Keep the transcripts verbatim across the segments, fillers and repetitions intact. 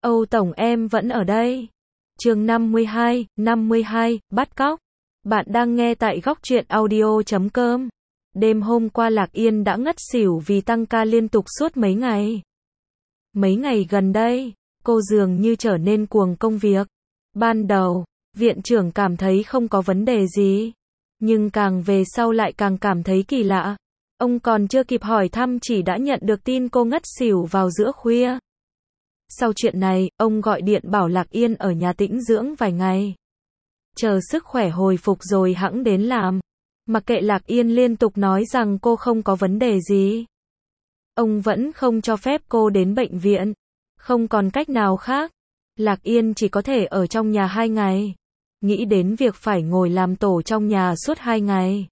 Âu Tổng em vẫn ở đây. Chương năm mươi hai, năm mươi hai, bắt cóc. Bạn đang nghe tại góc truyện audio chấm com. Đêm hôm qua Lạc Yên đã ngất xỉu vì tăng ca liên tục suốt mấy ngày. Mấy ngày gần đây, cô dường như trở nên cuồng công việc. Ban đầu, viện trưởng cảm thấy không có vấn đề gì. Nhưng càng về sau lại càng cảm thấy kỳ lạ. Ông còn chưa kịp hỏi thăm chỉ đã nhận được tin cô ngất xỉu vào giữa khuya. Sau chuyện này, ông gọi điện bảo Lạc Yên ở nhà tĩnh dưỡng vài ngày. Chờ sức khỏe hồi phục rồi hẵng đến làm. Mặc kệ Lạc Yên liên tục nói rằng cô không có vấn đề gì. Ông vẫn không cho phép cô đến bệnh viện. Không còn cách nào khác. Lạc Yên chỉ có thể ở trong nhà hai ngày. Nghĩ đến việc phải ngồi làm tổ trong nhà suốt hai ngày.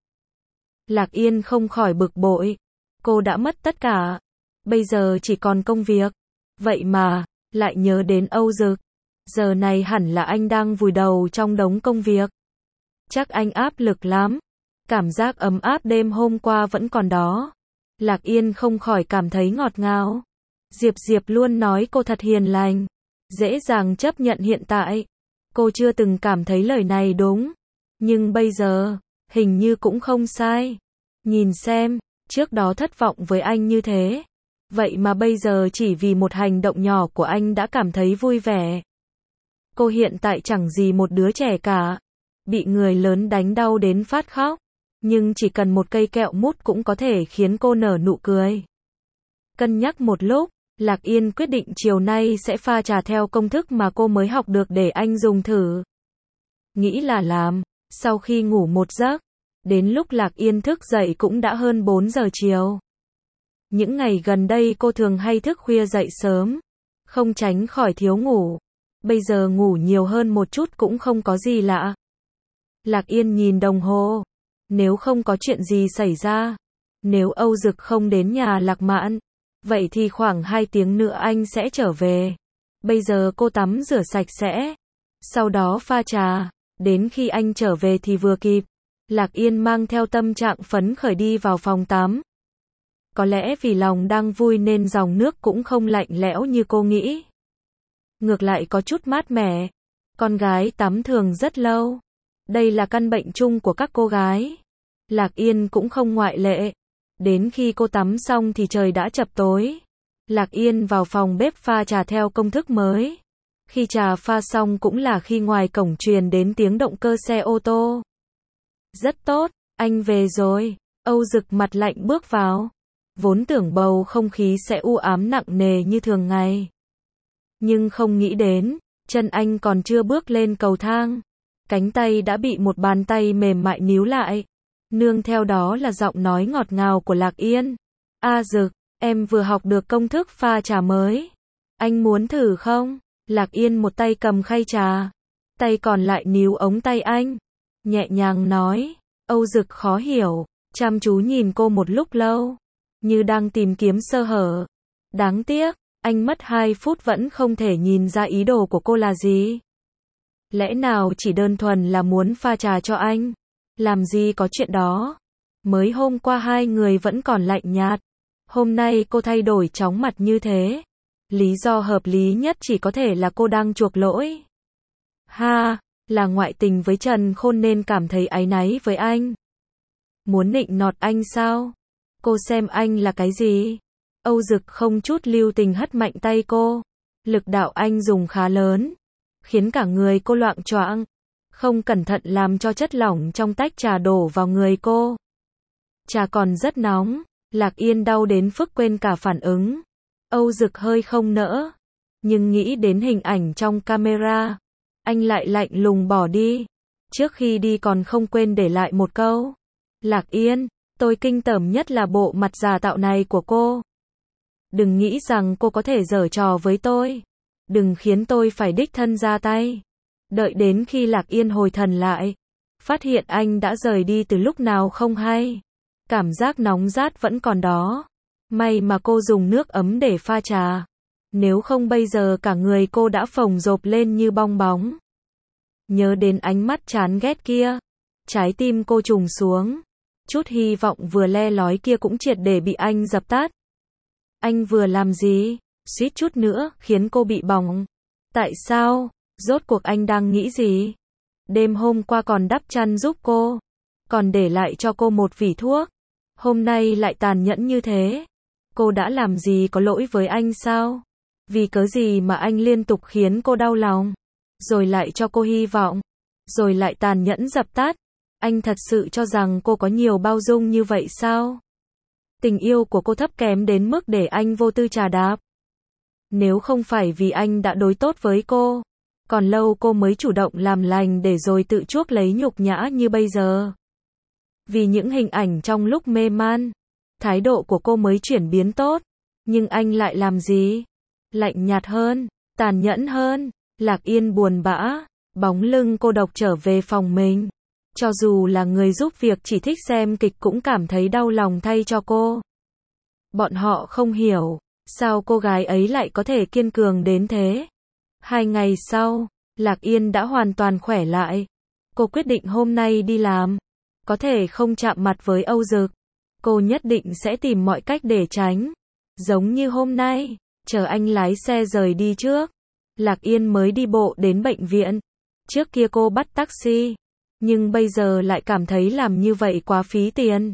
Lạc Yên không khỏi bực bội. Cô đã mất tất cả. Bây giờ chỉ còn công việc. Vậy mà, lại nhớ đến Âu Dực. Giờ này hẳn là anh đang vùi đầu trong đống công việc. Chắc anh áp lực lắm. Cảm giác ấm áp đêm hôm qua vẫn còn đó. Lạc Yên không khỏi cảm thấy ngọt ngào. Diệp Diệp luôn nói cô thật hiền lành. Dễ dàng chấp nhận hiện tại. Cô chưa từng cảm thấy lời này đúng. Nhưng bây giờ, hình như cũng không sai. Nhìn xem, trước đó thất vọng với anh như thế. Vậy mà bây giờ chỉ vì một hành động nhỏ của anh đã cảm thấy vui vẻ. Cô hiện tại chẳng gì một đứa trẻ cả. Bị người lớn đánh đau đến phát khóc. Nhưng chỉ cần một cây kẹo mút cũng có thể khiến cô nở nụ cười. Cân nhắc một lúc, Lạc Yên quyết định chiều nay sẽ pha trà theo công thức mà cô mới học được để anh dùng thử. Nghĩ là làm, sau khi ngủ một giấc, đến lúc Lạc Yên thức dậy cũng đã hơn bốn giờ chiều. Những ngày gần đây cô thường hay thức khuya dậy sớm, không tránh khỏi thiếu ngủ. Bây giờ ngủ nhiều hơn một chút cũng không có gì lạ. Lạc Yên nhìn đồng hồ. Nếu không có chuyện gì xảy ra, nếu Âu Dực không đến nhà Lạc Mạn, vậy thì khoảng hai tiếng nữa anh sẽ trở về. Bây giờ cô tắm rửa sạch sẽ, sau đó pha trà, đến khi anh trở về thì vừa kịp. Lạc Yên mang theo tâm trạng phấn khởi đi vào phòng tắm. Có lẽ vì lòng đang vui nên dòng nước cũng không lạnh lẽo như cô nghĩ. Ngược lại có chút mát mẻ. Con gái tắm thường rất lâu. Đây là căn bệnh chung của các cô gái. Lạc Yên cũng không ngoại lệ. Đến khi cô tắm xong thì trời đã chập tối. Lạc Yên vào phòng bếp pha trà theo công thức mới. Khi trà pha xong cũng là khi ngoài cổng truyền đến tiếng động cơ xe ô tô. Rất tốt, anh về rồi. Âu Dực mặt lạnh bước vào. Vốn tưởng bầu không khí sẽ u ám nặng nề như thường ngày. Nhưng không nghĩ đến, chân anh còn chưa bước lên cầu thang. Cánh tay đã bị một bàn tay mềm mại níu lại. Nương theo đó là giọng nói ngọt ngào của Lạc Yên. A Dực, em vừa học được công thức pha trà mới. Anh muốn thử không? Lạc Yên một tay cầm khay trà. Tay còn lại níu ống tay anh. Nhẹ nhàng nói. Âu Dực khó hiểu. Chăm chú nhìn cô một lúc lâu. Như đang tìm kiếm sơ hở. Đáng tiếc, anh mất hai phút vẫn không thể nhìn ra ý đồ của cô là gì. Lẽ nào chỉ đơn thuần là muốn pha trà cho anh? Làm gì có chuyện đó. Mới hôm qua hai người vẫn còn lạnh nhạt. Hôm nay cô thay đổi chóng mặt như thế. Lý do hợp lý nhất chỉ có thể là cô đang chuộc lỗi. Ha, là ngoại tình với Trần Khôn nên cảm thấy áy náy với anh. Muốn nịnh nọt anh sao? Cô xem anh là cái gì? Âu Dực không chút lưu tình hất mạnh tay cô. Lực đạo anh dùng khá lớn, khiến cả người cô loạng choạng. Không cẩn thận làm cho chất lỏng trong tách trà đổ vào người cô. Trà còn rất nóng. Lạc Yên đau đến phức quên cả phản ứng. Âu Dực hơi không nỡ. Nhưng nghĩ đến hình ảnh trong camera, anh lại lạnh lùng bỏ đi. Trước khi đi còn không quên để lại một câu. Lạc Yên, tôi kinh tởm nhất là bộ mặt giả tạo này của cô. Đừng nghĩ rằng cô có thể giở trò với tôi. Đừng khiến tôi phải đích thân ra tay. Đợi đến khi Lạc Yên hồi thần lại, phát hiện anh đã rời đi từ lúc nào không hay. Cảm giác nóng rát vẫn còn đó. May mà cô dùng nước ấm để pha trà. Nếu không bây giờ cả người cô đã phồng rộp lên như bong bóng. Nhớ đến ánh mắt chán ghét kia, trái tim cô trùng xuống. Chút hy vọng vừa le lói kia cũng triệt để bị anh dập tắt. Anh vừa làm gì? Suýt chút nữa khiến cô bị bỏng. Tại sao? Rốt cuộc anh đang nghĩ gì? Đêm hôm qua còn đắp chăn giúp cô, còn để lại cho cô một vỉ thuốc. Hôm nay lại tàn nhẫn như thế. Cô đã làm gì có lỗi với anh sao? Vì cớ gì mà anh liên tục khiến cô đau lòng? Rồi lại cho cô hy vọng. Rồi lại tàn nhẫn dập tắt. Anh thật sự cho rằng cô có nhiều bao dung như vậy sao? Tình yêu của cô thấp kém đến mức để anh vô tư trà đạp. Nếu không phải vì anh đã đối tốt với cô, còn lâu cô mới chủ động làm lành để rồi tự chuốc lấy nhục nhã như bây giờ. Vì những hình ảnh trong lúc mê man, thái độ của cô mới chuyển biến tốt. Nhưng anh lại làm gì? Lạnh nhạt hơn, tàn nhẫn hơn. Lạc Yên buồn bã, bóng lưng cô độc trở về phòng mình. Cho dù là người giúp việc chỉ thích xem kịch cũng cảm thấy đau lòng thay cho cô. Bọn họ không hiểu, sao cô gái ấy lại có thể kiên cường đến thế. Hai ngày sau, Lạc Yên đã hoàn toàn khỏe lại. Cô quyết định hôm nay đi làm. Có thể không chạm mặt với Âu Dực. Cô nhất định sẽ tìm mọi cách để tránh. Giống như hôm nay, chờ anh lái xe rời đi trước. Lạc Yên mới đi bộ đến bệnh viện. Trước kia cô bắt taxi, nhưng bây giờ lại cảm thấy làm như vậy quá phí tiền.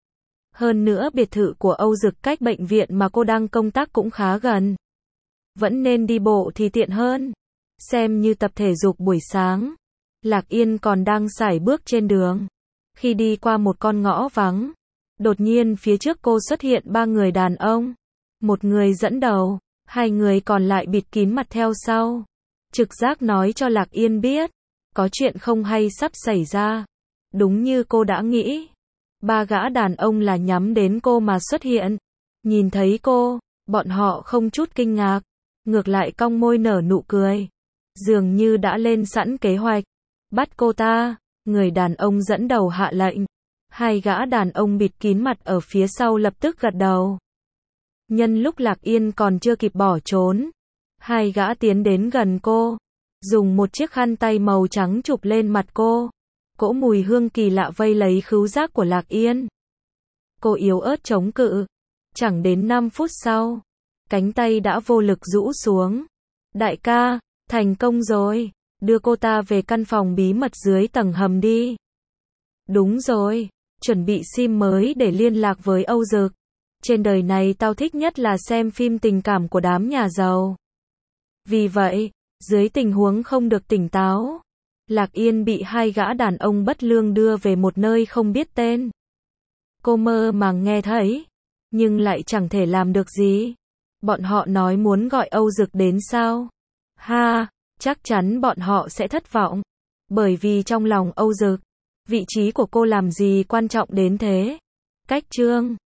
Hơn nữa biệt thự của Âu Dực cách bệnh viện mà cô đang công tác cũng khá gần. Vẫn nên đi bộ thì tiện hơn. Xem như tập thể dục buổi sáng. Lạc Yên còn đang sải bước trên đường. Khi đi qua một con ngõ vắng, đột nhiên phía trước cô xuất hiện ba người đàn ông. Một người dẫn đầu, hai người còn lại bịt kín mặt theo sau. Trực giác nói cho Lạc Yên biết, có chuyện không hay sắp xảy ra. Đúng như cô đã nghĩ. Ba gã đàn ông là nhắm đến cô mà xuất hiện. Nhìn thấy cô, bọn họ không chút kinh ngạc, ngược lại cong môi nở nụ cười. Dường như đã lên sẵn kế hoạch. Bắt cô ta, người đàn ông dẫn đầu hạ lệnh. Hai gã đàn ông bịt kín mặt ở phía sau lập tức gật đầu. Nhân lúc Lạc Yên còn chưa kịp bỏ trốn, hai gã tiến đến gần cô, dùng một chiếc khăn tay màu trắng chụp lên mặt cô. Cỗ mùi hương kỳ lạ vây lấy khứu giác của Lạc Yên. Cô yếu ớt chống cự. Chẳng đến năm phút sau, cánh tay đã vô lực rũ xuống. Đại ca, thành công rồi, đưa cô ta về căn phòng bí mật dưới tầng hầm đi. Đúng rồi, chuẩn bị sim mới để liên lạc với Âu Dực. Trên đời này tao thích nhất là xem phim tình cảm của đám nhà giàu. Vì vậy, dưới tình huống không được tỉnh táo, Lạc Yên bị hai gã đàn ông bất lương đưa về một nơi không biết tên. Cô mơ màng nghe thấy, nhưng lại chẳng thể làm được gì. Bọn họ nói muốn gọi Âu Dực đến sao? Ha, chắc chắn bọn họ sẽ thất vọng. Bởi vì trong lòng Âu Dực, vị trí của cô làm gì quan trọng đến thế? Cách chương